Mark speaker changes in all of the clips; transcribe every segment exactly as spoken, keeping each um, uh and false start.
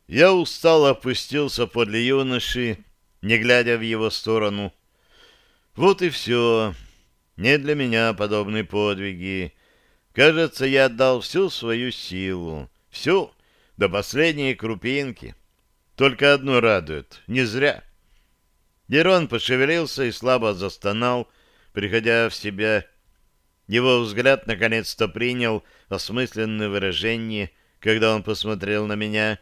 Speaker 1: Я устало опустился подле юноши, не глядя в его сторону. Вот и все. Не для меня подобные подвиги. Кажется, я отдал всю свою силу. Всю, до последней крупинки. Только одно радует. Не зря. Дерон пошевелился и слабо застонал, приходя в себя. Его взгляд наконец-то принял осмысленное выражение, когда он посмотрел на меня.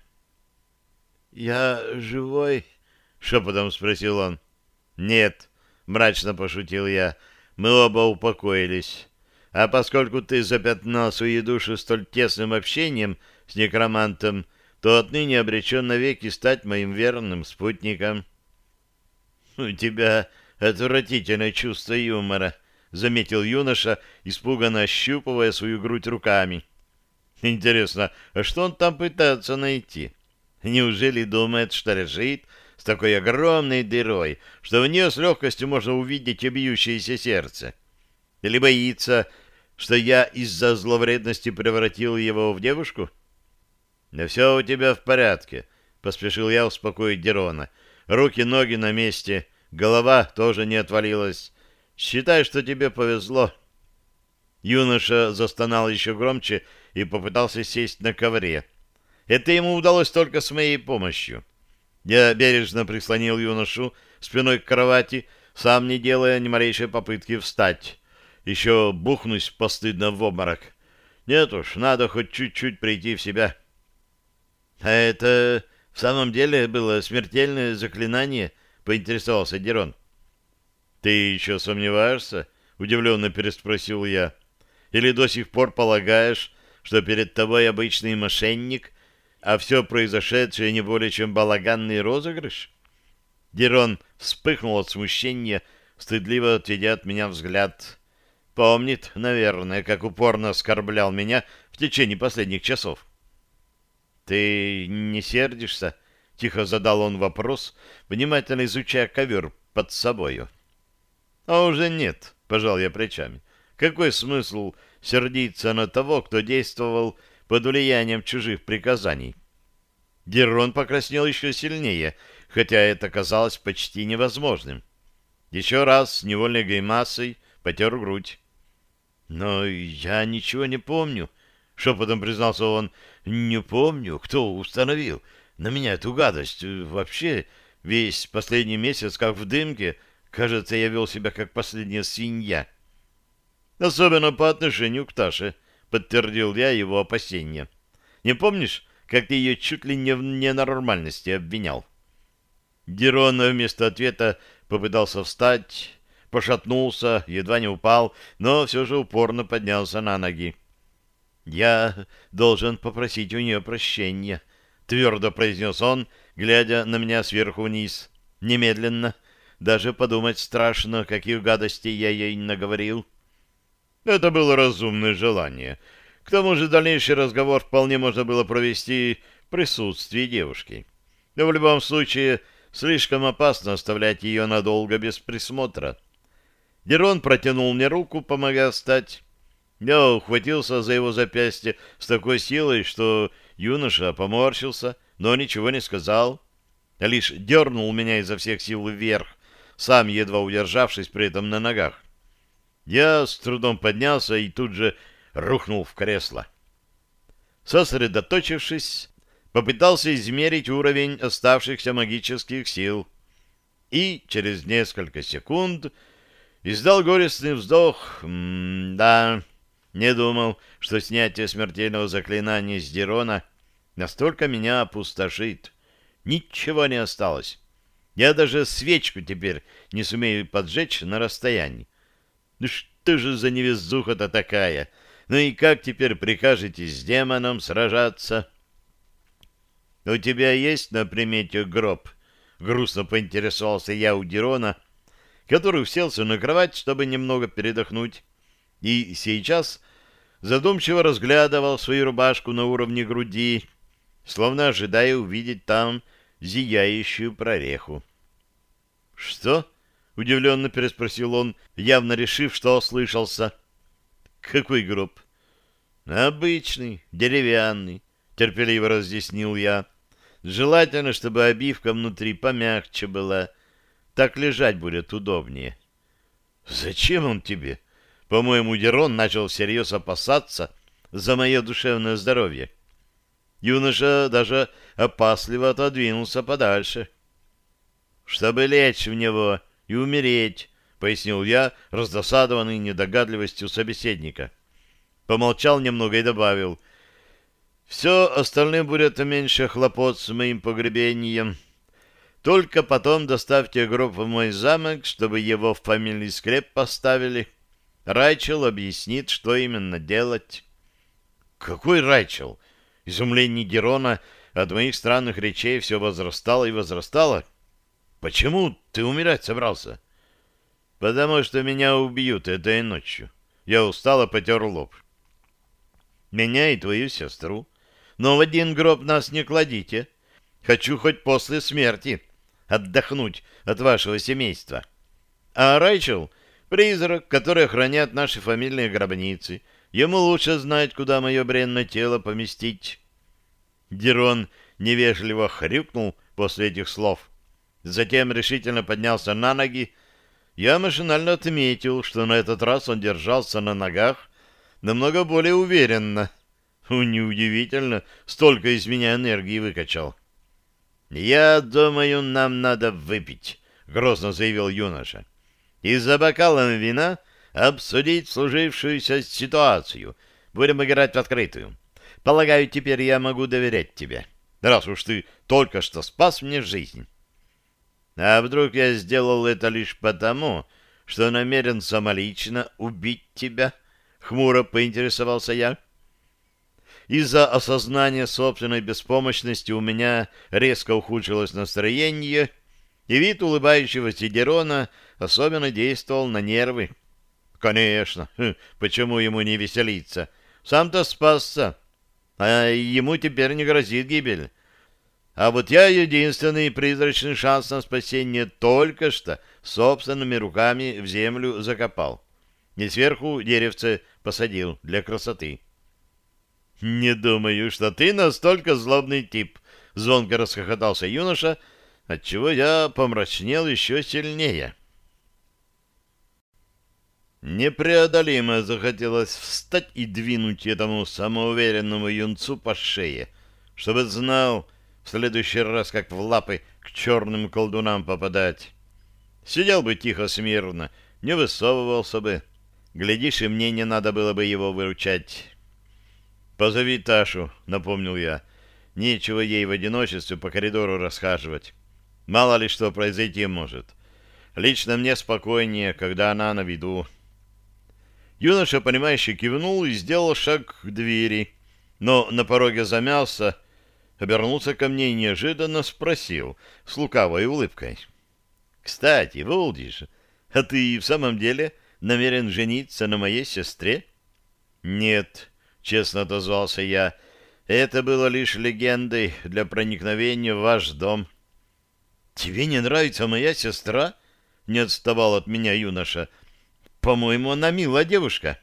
Speaker 1: «Я живой?» — шепотом спросил он. «Нет», — мрачно пошутил я, — «мы оба упокоились. А поскольку ты запятнал свою душу столь тесным общением с некромантом, то отныне обречен навеки стать моим верным спутником». «У тебя отвратительное чувство юмора», — заметил юноша, испуганно ощупывая свою грудь руками. «Интересно, а что он там пытается найти? Неужели думает, что лежит с такой огромной дырой, что в нее с легкостью можно увидеть и бьющееся сердце? Или боится, что я из-за зловредности превратил его в девушку?» «Да все у тебя в порядке», — поспешил я успокоить Дерона. «Руки, ноги на месте, голова тоже не отвалилась. Считай, что тебе повезло». Юноша застонал еще громче и попытался сесть на ковре. Это ему удалось только с моей помощью. Я бережно прислонил юношу спиной к кровати, сам не делая ни малейшей попытки встать. Еще бухнусь постыдно в обморок. Нет уж, надо хоть чуть-чуть прийти в себя. — А это в самом деле было смертельное заклинание? — поинтересовался Дерон. — Ты еще сомневаешься? — удивленно переспросил я. — Или до сих пор полагаешь, что перед тобой обычный мошенник, а все произошедшее не более чем балаганный розыгрыш? Дерон вспыхнул от смущения, стыдливо отведя от меня взгляд. Помнит, наверное, как упорно оскорблял меня в течение последних часов. — Ты не сердишься? — тихо задал он вопрос, внимательно изучая ковер под собою. — А уже нет, — пожал я плечами. — Какой смысл сердиться на того, кто действовал под влиянием чужих приказаний? Дерон покраснел еще сильнее, хотя это казалось почти невозможным. Еще раз с невольной гримасой потер грудь. — Но я ничего не помню, — шепотом признался он. — Не помню, кто установил на меня эту гадость. Вообще, весь последний месяц, как в дымке, кажется, я вел себя как последняя свинья. — Особенно по отношению к Таше, — подтвердил я его опасения. — Не помнишь, как ты ее чуть ли не в ненормальности обвинял? Дерон вместо ответа попытался встать, пошатнулся, едва не упал, но все же упорно поднялся на ноги. «Я должен попросить у нее прощения», — твердо произнес он, глядя на меня сверху вниз. «Немедленно. Даже подумать страшно, каких гадостей я ей наговорил». Это было разумное желание. К тому же дальнейший разговор вполне можно было провести в присутствии девушки. Но в любом случае слишком опасно оставлять ее надолго без присмотра. Дерон протянул мне руку, помогая встать. Я ухватился за его запястье с такой силой, что юноша поморщился, но ничего не сказал, а лишь дернул меня изо всех сил вверх, сам едва удержавшись при этом на ногах. Я с трудом поднялся и тут же рухнул в кресло. Сосредоточившись, попытался измерить уровень оставшихся магических сил и через несколько секунд издал горестный вздох. М-да... Не думал, что снятие смертельного заклинания с Дерона настолько меня опустошит. Ничего не осталось. Я даже свечку теперь не сумею поджечь на расстоянии. Ну что же за невезуха-то такая? Ну и как теперь прикажете с демоном сражаться? — У тебя есть на примете гроб? — грустно поинтересовался я у Дерона, который уселся на кровать, чтобы немного передохнуть, и сейчас задумчиво разглядывал свою рубашку на уровне груди, словно ожидая увидеть там зияющую прореху. — Что? — удивленно переспросил он, явно решив, что ослышался. — Какой гроб? — Обычный, деревянный, — терпеливо разъяснил я. Желательно, чтобы обивка внутри помягче была. Так лежать будет удобнее. Зачем он тебе? По-моему, Дерон начал всерьез опасаться за мое душевное здоровье. Юноша даже опасливо отодвинулся подальше. Чтобы лечь в него и умереть, пояснил я, раздосадованный недогадливостью собеседника. Помолчал немного и добавил: все остальное будет меньше хлопот с моим погребением. Только потом доставьте гроб в мой замок, чтобы его в фамильный склеп поставили. Райчел объяснит, что именно делать. Какой Райчел? Изумление Дерона от моих странных речей все возрастало и возрастало. Почему ты умирать собрался? Потому что меня убьют этой ночью. Я устало потер лоб. Меня и твою сестру. Но в один гроб нас не кладите. Хочу хоть после смерти отдохнуть от вашего семейства. А Райчел — призрак, который охраняет наши фамильные гробницы. Ему лучше знать, куда мое бренное тело поместить. Дерон невежливо хрюкнул после этих слов. Затем решительно поднялся на ноги. Я машинально отметил, что на этот раз он держался на ногах намного более уверенно. Неудивительно, столько из меня энергии выкачал. «Я думаю, нам надо выпить», — грозно заявил юноша. «И за бокалом вина обсудить служившуюся ситуацию. Будем играть в открытую. Полагаю, теперь я могу доверять тебе, раз уж ты только что спас мне жизнь». «А вдруг я сделал это лишь потому, что намерен самолично убить тебя?» — хмуро поинтересовался я. Из-за осознания собственной беспомощности у меня резко ухудшилось настроение, и вид улыбающегося Дерона особенно действовал на нервы. Конечно, почему ему не веселиться? Сам-то спасся, а ему теперь не грозит гибель. А вот я единственный призрачный шанс на спасение только что собственными руками в землю закопал. И сверху деревце посадил для красоты. «Не думаю, что ты настолько злобный тип», — звонко расхохотался юноша, отчего я помрачнел еще сильнее. Непреодолимо захотелось встать и двинуть этому самоуверенному юнцу по шее, чтобы знал в следующий раз, как в лапы к черным колдунам попадать. Сидел бы тихо, смирно, не высовывался бы. Глядишь, и мне не надо было бы его выручать. «Позови Ташу», — напомнил я. «Нечего ей в одиночестве по коридору расхаживать. Мало ли что произойти может. Лично мне спокойнее, когда она на виду». Юноша, понимающе кивнул и сделал шаг к двери, но на пороге замялся, обернулся ко мне и неожиданно спросил с лукавой улыбкой: «Кстати, Волдиш, а ты в самом деле намерен жениться на моей сестре?» «Нет», — честно отозвался я, — «это было лишь легендой для проникновения в ваш дом». «Тебе не нравится моя сестра?» — не отставал от меня юноша. «По-моему, она милая девушка».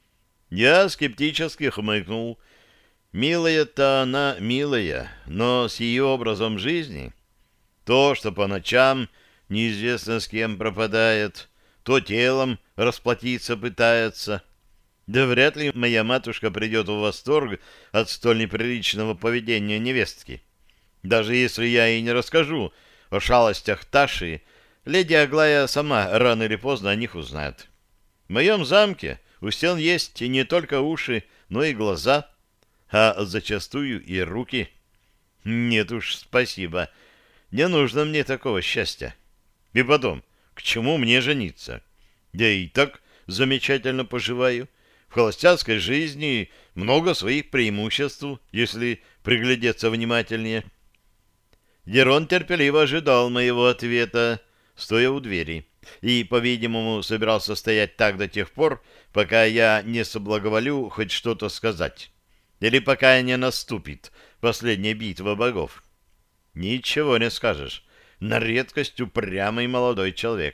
Speaker 1: Я скептически хмыкнул. «Милая-то она милая, но с ее образом жизни то, что по ночам неизвестно с кем пропадает, то телом расплатиться пытается. Да вряд ли моя матушка придет в восторг от столь неприличного поведения невестки. Даже если я ей не расскажу о шалостях Таши, леди Аглая сама рано или поздно о них узнает. В моем замке у стен есть не только уши, но и глаза, а зачастую и руки. Нет уж, спасибо, не нужно мне такого счастья. И потом, к чему мне жениться? Я и так замечательно поживаю. В холостяцкой жизни много своих преимуществ, если приглядеться внимательнее. Дерон терпеливо ожидал моего ответа, стоя у двери, и, по-видимому, собирался стоять так до тех пор, пока я не соблаговолю хоть что-то сказать, или пока не наступит последняя битва богов. Ничего не скажешь, на редкость упрямый молодой человек.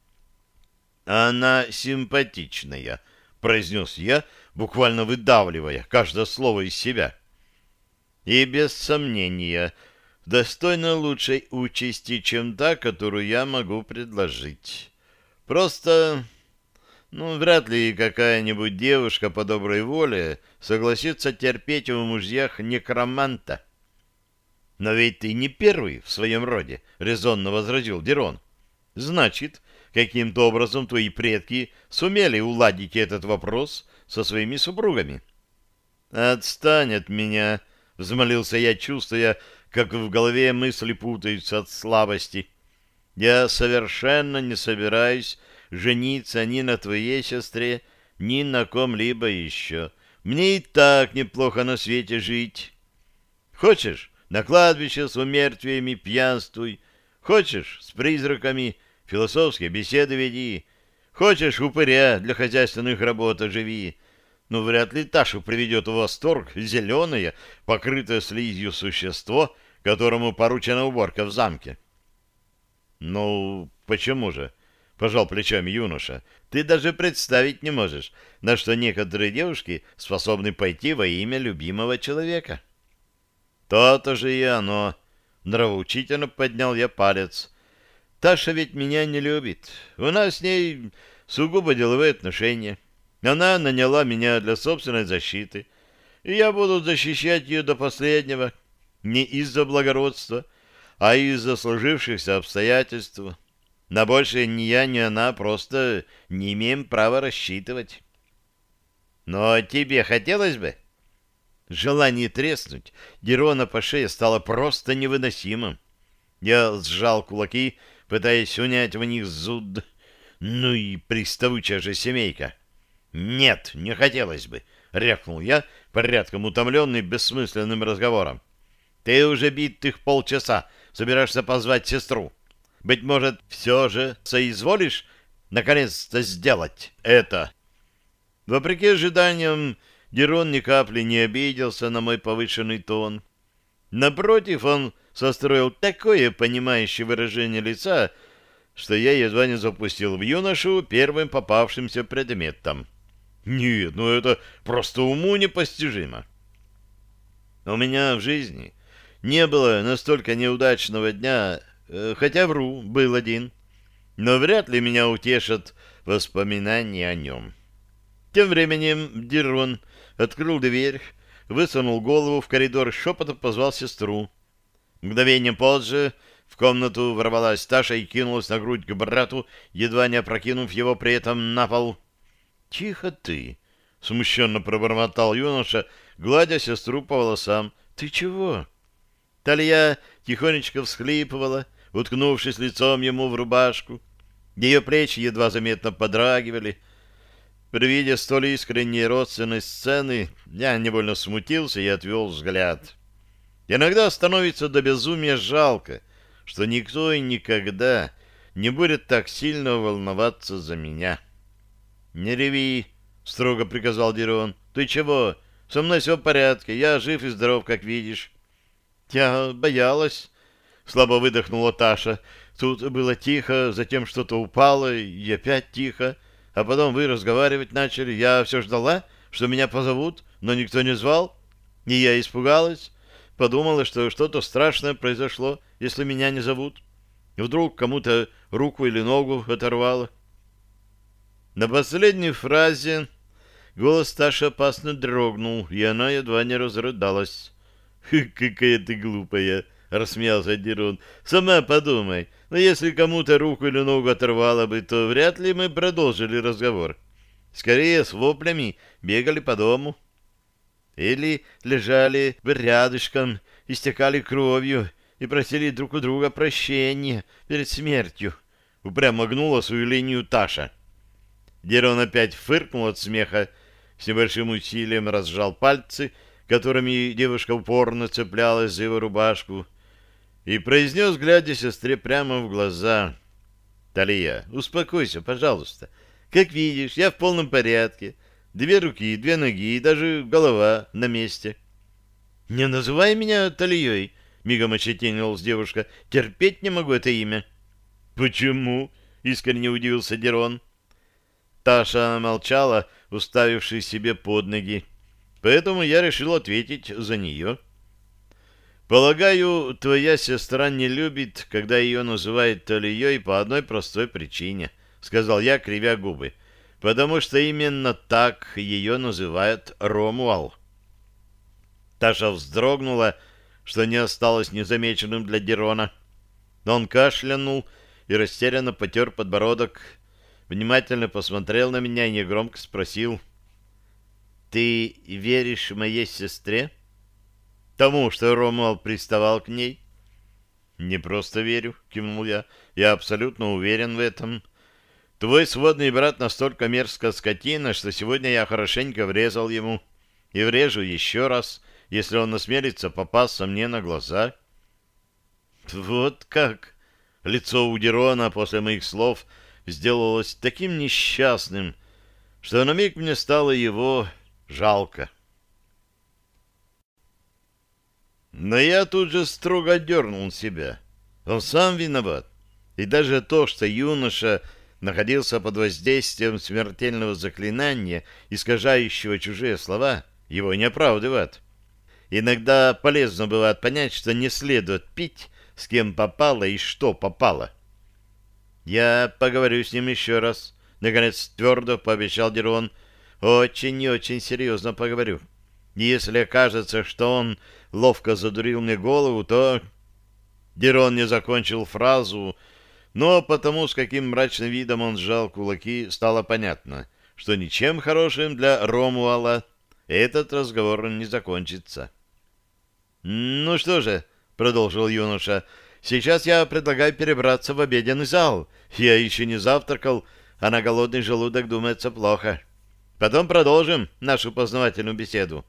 Speaker 1: «Она симпатичная», — произнес я, буквально выдавливая каждое слово из себя. «И без сомнения, достойна лучшей участи, чем та, которую я могу предложить. Просто, ну, вряд ли какая-нибудь девушка по доброй воле согласится терпеть в мужьях некроманта. Но ведь ты не первый в своем роде, — резонно возразил Дерон. Значит, каким-то образом твои предки сумели уладить этот вопрос со своими супругами. «Отстань от меня!» — взмолился я, чувствуя, как в голове мысли путаются от слабости. «Я совершенно не собираюсь жениться ни на твоей сестре, ни на ком-либо еще. Мне и так неплохо на свете жить. Хочешь, на кладбище с умертвиями пьянствуй, хочешь, с призраками философские беседы веди, хочешь, упыря для хозяйственных работ оживи. Но вряд ли Ташу приведет в восторг зеленое, покрытое слизью существо, которому поручена уборка в замке». «Ну, почему же?» — пожал плечами юноша. «Ты даже представить не можешь, на что некоторые девушки способны пойти во имя любимого человека». «То-то же и оно!» — нравоучительно поднял я палец. «Таша ведь меня не любит. У нас с ней сугубо деловые отношения. Она наняла меня для собственной защиты, и я буду защищать ее до последнего, не из-за благородства, а из-за сложившихся обстоятельств. На большее ни я, ни она просто не имеем права рассчитывать». «Но тебе хотелось бы?» Желание треснуть Дерона по шее стало просто невыносимым. Я сжал кулаки, пытаясь унять в них зуд. Ну и приставучая же семейка. «Нет, не хотелось бы», — рявкнул я, порядком утомленный бессмысленным разговором. «Ты уже битых полчаса собираешься позвать сестру. Быть может, все же соизволишь наконец-то сделать это?» Вопреки ожиданиям, Дерон ни капли не обиделся на мой повышенный тон. Напротив, он состроил такое понимающее выражение лица, что я едва не запустил в юношу первым попавшимся предметом. Нет, ну это просто уму непостижимо. У меня в жизни не было настолько неудачного дня, хотя вру, был один, но вряд ли меня утешат воспоминания о нем. Тем временем Дерон открыл дверь, высунул голову в коридор, шепотом позвал сестру. Мгновением позже в комнату ворвалась Таша и кинулась на грудь к брату, едва не опрокинув его при этом на пол. «Тихо ты!» — смущенно пробормотал юноша, гладя сестру по волосам. «Ты чего?» Талия тихонечко всхлипывала, уткнувшись лицом ему в рубашку. Ее плечи едва заметно подрагивали. При виде столь искренней родственной сцены я невольно смутился и отвел взгляд. Иногда становится до безумия жалко, что никто и никогда не будет так сильно волноваться за меня. «Не реви», — строго приказал Дерон. «Ты чего? Со мной все в порядке, я жив и здоров, как видишь». «Я боялась», — слабо выдохнула Таша. «Тут было тихо, затем что-то упало, и опять тихо. А потом вы разговаривать начали. Я все ждала, что меня позовут, но никто не звал. И я испугалась. Подумала, что что-то страшное произошло, если меня не зовут. Вдруг кому-то руку или ногу оторвало». На последней фразе голос Таши опасно дрогнул, и она едва не разрыдалась. «Какая ты глупая!» — рассмеялся Дерон. «Сама подумай, но если кому-то руку или ногу оторвало бы, то вряд ли мы продолжили разговор. Скорее, с воплями бегали по дому. Или лежали рядышком, истекали кровью и просили друг у друга прощения перед смертью». Упрямо гнула свою линию Таша. Дерон опять фыркнул от смеха, с небольшим усилием разжал пальцы, которыми девушка упорно цеплялась за его рубашку, и произнес, глядя сестре прямо в глаза: «Талия, успокойся, пожалуйста. Как видишь, я в полном порядке. Две руки, две ноги и даже голова на месте». «Не называй меня Талией», — мигом ощетинилась девушка. «Терпеть не могу это имя». «Почему?» — искренне удивился Дерон. Таша молчала, уставившись себе под ноги, поэтому я решил ответить за нее. Полагаю, твоя сестра не любит, когда ее называют Талией по одной простой причине, сказал я, кривя губы. Потому что именно так ее называют Ромуал. Таша вздрогнула, что не осталось незамеченным для Дерона. Но он кашлянул и растерянно потер подбородок, внимательно посмотрел на меня и негромко спросил: «Ты веришь моей сестре? Тому, что Ромуал приставал к ней?» «Не просто верю», — кивнул я. «Я абсолютно уверен в этом. Твой сводный брат настолько мерзкая скотина, что сегодня я хорошенько врезал ему. И врежу еще раз, если он осмелится попасться мне на глаза». «Вот как!» Лицо у Дерона после моих слов сделалось таким несчастным, что на миг мне стало его жалко. Но я тут же строго дернул себя. Он сам виноват. И даже то, что юноша находился под воздействием смертельного заклинания, искажающего чужие слова, его не оправдывает. Иногда полезно бывает понять, что не следует пить, с кем попало и что попало. «Я поговорю с ним еще раз», — наконец твердо пообещал Дерон. «Очень и очень серьезно поговорю. Если окажется, что он ловко задурил мне голову, то...» Дерон не закончил фразу, но потому, с каким мрачным видом он сжал кулаки, стало понятно, что ничем хорошим для Ромуала этот разговор не закончится. «Ну что же», — продолжил юноша, — «сейчас я предлагаю перебраться в обеденный зал. Я еще не завтракал, а на голодный желудок думается плохо. Потом продолжим нашу познавательную беседу».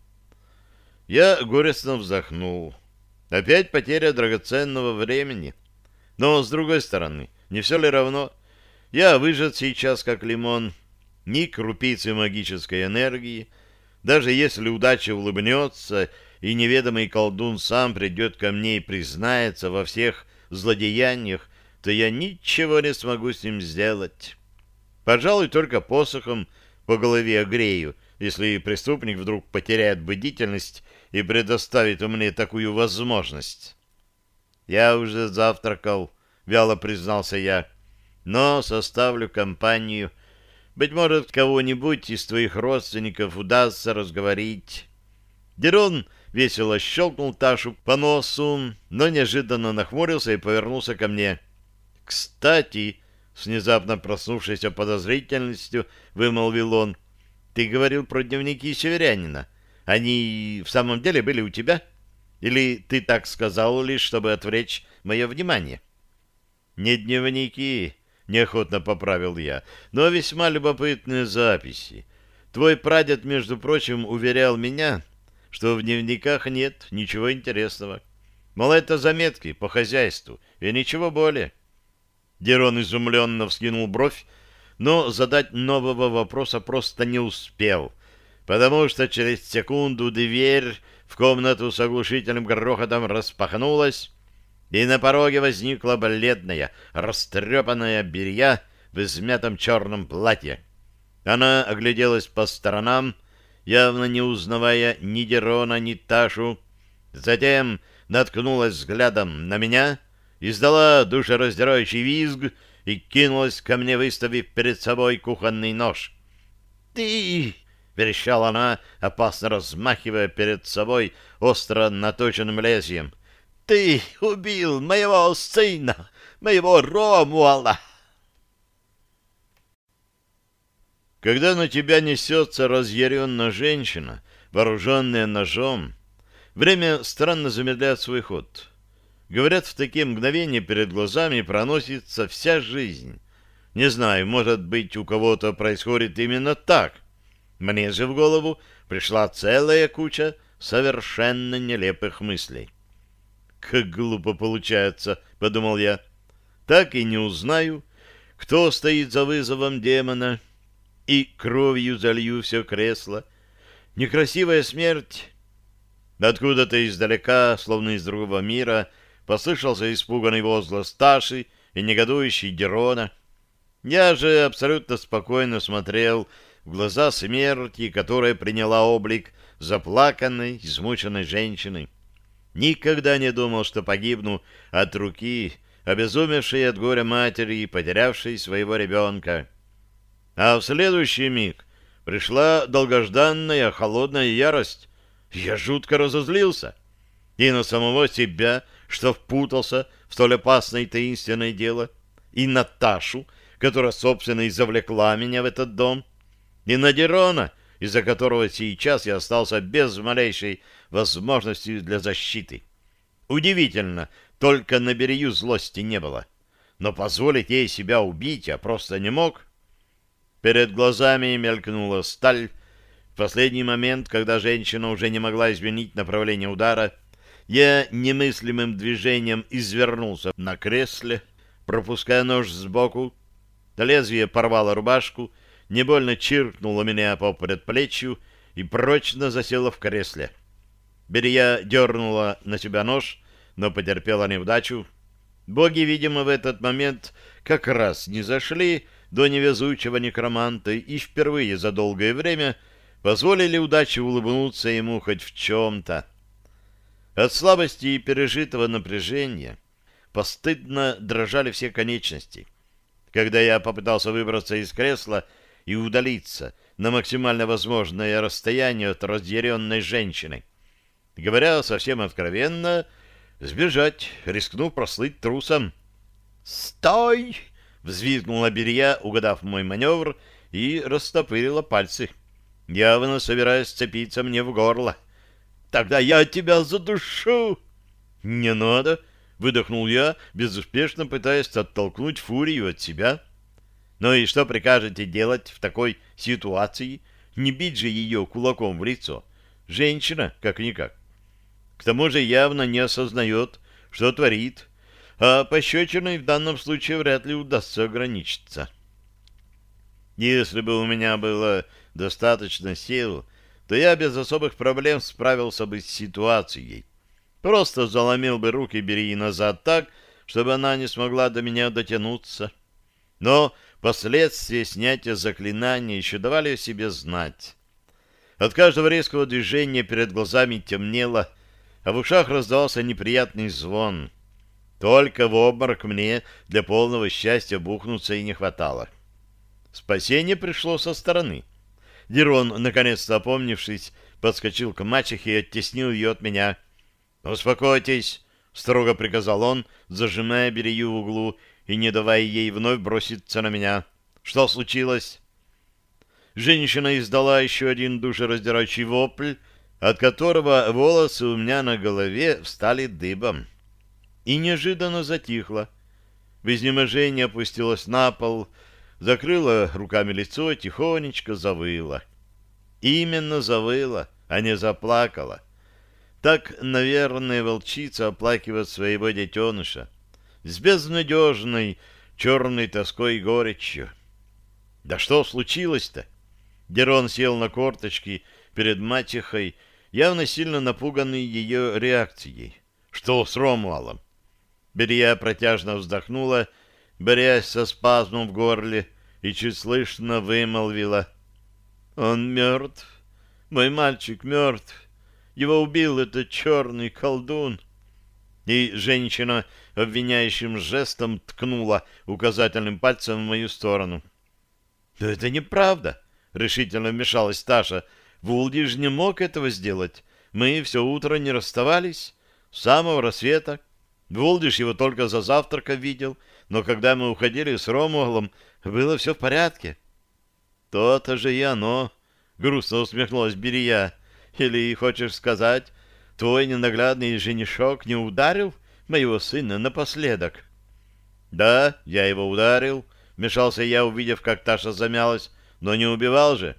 Speaker 1: Я горестно вздохнул. Опять потеря драгоценного времени. Но, с другой стороны, не все ли равно? Я выжат сейчас, как лимон, ни крупицы магической энергии. Даже если удача улыбнется, и неведомый колдун сам придет ко мне и признается во всех злодеяниях, то я ничего не смогу с ним сделать. Пожалуй, только посохом по голове огрею, если преступник вдруг потеряет бдительность и предоставит мне такую возможность. «Я уже завтракал», — вяло признался я, — «но составлю компанию. Быть может, кого-нибудь из твоих родственников удастся разговорить». Дерон весело щелкнул Ташу по носу, но неожиданно нахмурился и повернулся ко мне. «Кстати», — с внезапно проснувшейся подозрительностью вымолвил он, — «ты говорил про дневники северянина. Они в самом деле были у тебя? Или ты так сказал лишь, чтобы отвлечь мое внимание?» «Не дневники», — неохотно поправил я, — «но весьма любопытные записи. Твой прадед, между прочим, уверял меня, что в дневниках нет ничего интересного. Мол, это заметки по хозяйству и ничего более». Дерон изумленно вскинул бровь, но задать нового вопроса просто не успел, потому что через секунду дверь в комнату с оглушительным грохотом распахнулась, и на пороге возникла бледная, растрепанная Берия в измятом черном платье. Она огляделась по сторонам, явно не узнавая ни Дерона, ни Ташу, затем наткнулась взглядом на меня, издала душераздирающий визг и кинулась ко мне, выставив перед собой кухонный нож. «Ты!» — верещала она, опасно размахивая перед собой остро наточенным лезвием. «Ты убил моего сына, моего Ромуала!» Когда на тебя несется разъяренная женщина, вооруженная ножом, время странно замедляет свой ход. Говорят, в такие мгновения перед глазами проносится вся жизнь. Не знаю, может быть, у кого-то происходит именно так. Мне же в голову пришла целая куча совершенно нелепых мыслей. «Как глупо получается», — подумал я. «Так и не узнаю, кто стоит за вызовом демона, и кровью залью все кресло. Некрасивая смерть». Откуда-то издалека, словно из другого мира, послышался испуганный возглас Таши и негодующий Дерона. Я же абсолютно спокойно смотрел в глаза смерти, которая приняла облик заплаканной, измученной женщины. Никогда не думал, что погибну от руки, обезумевшей от горя матери и потерявшей своего ребенка. А в следующий миг пришла долгожданная холодная ярость. Я жутко разозлился. И на самого себя, что впутался в столь опасное и таинственное дело, и на Ташу, которая, собственно, и завлекла меня в этот дом, и на Дерона, из-за которого сейчас я остался без малейшей возможности для защиты. Удивительно, только на Берию злости не было. Но позволить ей себя убить я просто не мог. Перед глазами мелькнула сталь. В последний момент, когда женщина уже не могла изменить направление удара, я немыслимым движением извернулся на кресле, пропуская нож сбоку. Лезвие порвало рубашку, не больно чиркнуло меня по предплечью и прочно засело в кресле. Берия дернула на себя нож, но потерпела неудачу. Боги, видимо, в этот момент как раз не зашли до невезучего некроманта и впервые за долгое время позволили удаче улыбнуться ему хоть в чем-то. От слабости и пережитого напряжения постыдно дрожали все конечности. Когда я попытался выбраться из кресла и удалиться на максимально возможное расстояние от разъяренной женщины, говоря совсем откровенно, сбежать, рискнув прослыть трусом. «Стой!» — взвизгнула Берия, угадав мой маневр, и растопырила пальцы, явно собираясь сцепиться мне в горло. «Тогда я тебя задушу!» «Не надо!» — выдохнул я, безуспешно пытаясь оттолкнуть фурию от себя. «Ну и что прикажете делать в такой ситуации? Не бить же ее кулаком в лицо. Женщина, как-никак. К тому же явно не осознает, что творит, а пощечиной в данном случае вряд ли удастся ограничиться. Если бы у меня было достаточно сил, то я без особых проблем справился бы с ситуацией. Просто заломил бы руки Берии назад так, чтобы она не смогла до меня дотянуться. Но последствия снятия заклинания еще давали о себе знать. От каждого резкого движения перед глазами темнело, а в ушах раздался неприятный звон. Только в обморок мне для полного счастья бухнуться и не хватало. Спасение пришло со стороны. Дерон, наконец-то опомнившись, подскочил к мачехе и оттеснил ее от меня. «Успокойтесь», — строго приказал он, зажимая Берию в углу и не давая ей вновь броситься на меня. «Что случилось?» Женщина издала еще один душераздирающий вопль, от которого волосы у меня на голове встали дыбом. И неожиданно затихла. В изнеможении опустилась на пол, закрыла руками лицо и тихонечко завыла. Именно завыла, а не заплакала. Так, наверное, волчица оплакивает своего детеныша с безнадежной черной тоской и горечью. Да что случилось-то? Дерон сел на корточки перед мачехой, явно сильно напуганный ее реакцией. Что с Ромуалом? Берия протяжно вздохнула, борясь со спазмом в горле, и чуть слышно вымолвила: «Он мертв. Мой мальчик мертв. Его убил этот черный колдун». И женщина обвиняющим жестом ткнула указательным пальцем в мою сторону. «Но это неправда», — решительно вмешалась Таша. «Вулдиш не мог этого сделать. Мы все утро не расставались. С самого рассвета. Вулдиш его только за завтраком видел, но когда мы уходили с Ромуалом, было все в порядке». «То-то же и оно», — грустно усмехнулась Берия. «Или хочешь сказать, твой ненаглядный женишок не ударил моего сына напоследок?» «Да, я его ударил», — вмешался я, увидев, как Таша замялась. «Но не убивал же».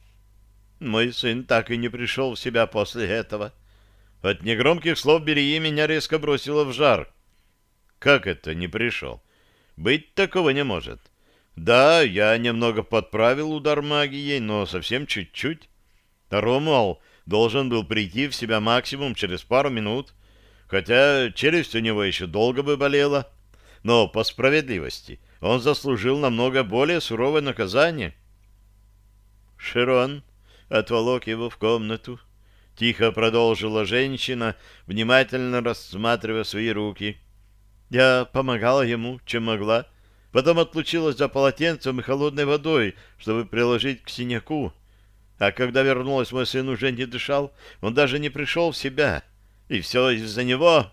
Speaker 1: Мой сын так и не пришел в себя после этого. От негромких слов Берии меня резко бросило в жар. «Как это не пришел? Быть такого не может. Да, я немного подправил удар магией, но совсем чуть-чуть. Ромуал должен был прийти в себя максимум через пару минут, хотя челюсть у него еще долго бы болела. Но по справедливости он заслужил намного более суровое наказание». Широн отволок его в комнату. — тихо продолжила женщина, внимательно рассматривая свои руки. Я помогала ему, чем могла. Потом отлучилась за полотенцем и холодной водой, чтобы приложить к синяку. А когда вернулась, мой сын уже не дышал, он даже не пришел в себя. И все из-за него.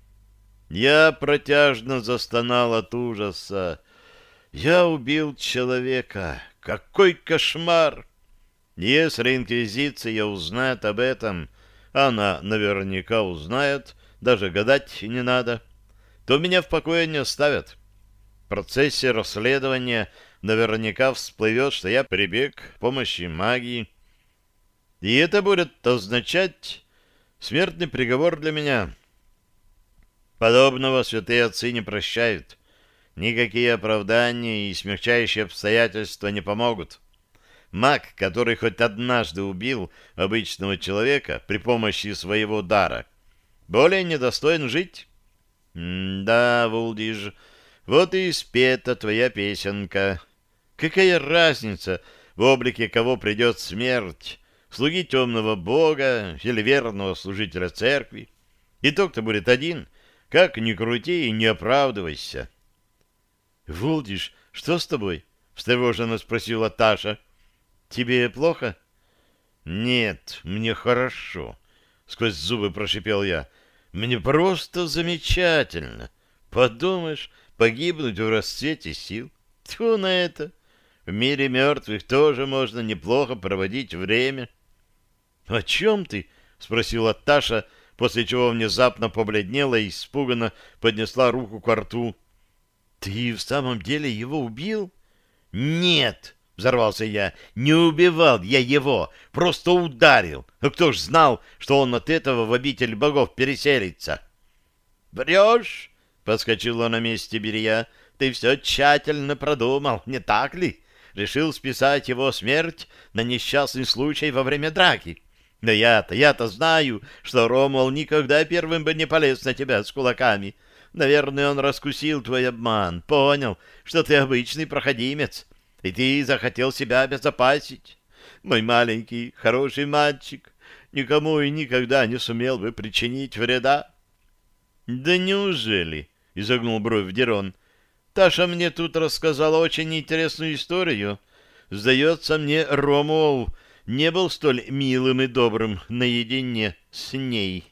Speaker 1: Я протяжно застонал от ужаса. Я убил человека. Какой кошмар! Если Инквизиция узнает об этом, она наверняка узнает, даже гадать не надо, то меня в покое не оставят. В процессе расследования наверняка всплывет, что я прибег к помощи магии. И это будет означать смертный приговор для меня. Подобного святые отцы не прощают. Никакие оправдания и смягчающие обстоятельства не помогут. Маг, который хоть однажды убил обычного человека при помощи своего дара, более недостоин жить. М да, Вулдиж, вот и спета твоя песенка. Какая разница, в облике кого придет смерть, слуги темного бога или верного служителя церкви? Итог-то будет один. Как ни крути и не оправдывайся. — Вулдиш, что с тобой? — встревоженно спросила Таша. — Тебе плохо? — Нет, мне хорошо, — сквозь зубы прошипел я. — Мне просто замечательно. Подумаешь, погибнуть в расцвете сил. Тьфу на это. В мире мертвых тоже можно неплохо проводить время. — О чем ты? — спросила Таша, после чего внезапно побледнела и испуганно поднесла руку к рту. — Ты в самом деле его убил? — Нет, — взорвался я, — не убивал я его, просто ударил. А кто ж знал, что он от этого в обитель богов переселится? — Врешь, — подскочила на месте Берия, — ты все тщательно продумал, не так ли? Решил списать его смерть на несчастный случай во время драки. Но я-то, я-то знаю, что Ромул никогда первым бы не полез на тебя с кулаками. Наверное, он раскусил твой обман, понял, что ты обычный проходимец, и ты захотел себя обезопасить. Мой маленький, хороший мальчик никому и никогда не сумел бы причинить вреда. — Да неужели? — изогнул бровь Дерон. — Таша мне тут рассказала очень интересную историю. Сдается мне, Ромул не был столь милым и добрым наедине с ней.